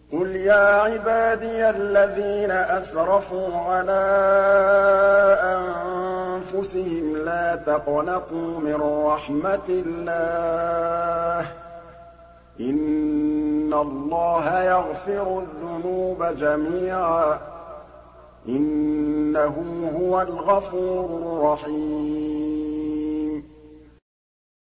قُلْ يَا عِبَادِيَ الَّذِينَ أَسْرَفُوا عَلَىٰ أَنفُسِهِمْ لَا تَقْنَطُوا مِن رَّحْمَةِ اللَّهِ ۚ إِنَّ اللَّهَ يَغْفِرُ الذُّنُوبَ جَمِيعًا ۚ إِنَّهُ هُوَ الْغَفُورُ الرَّحِيمُ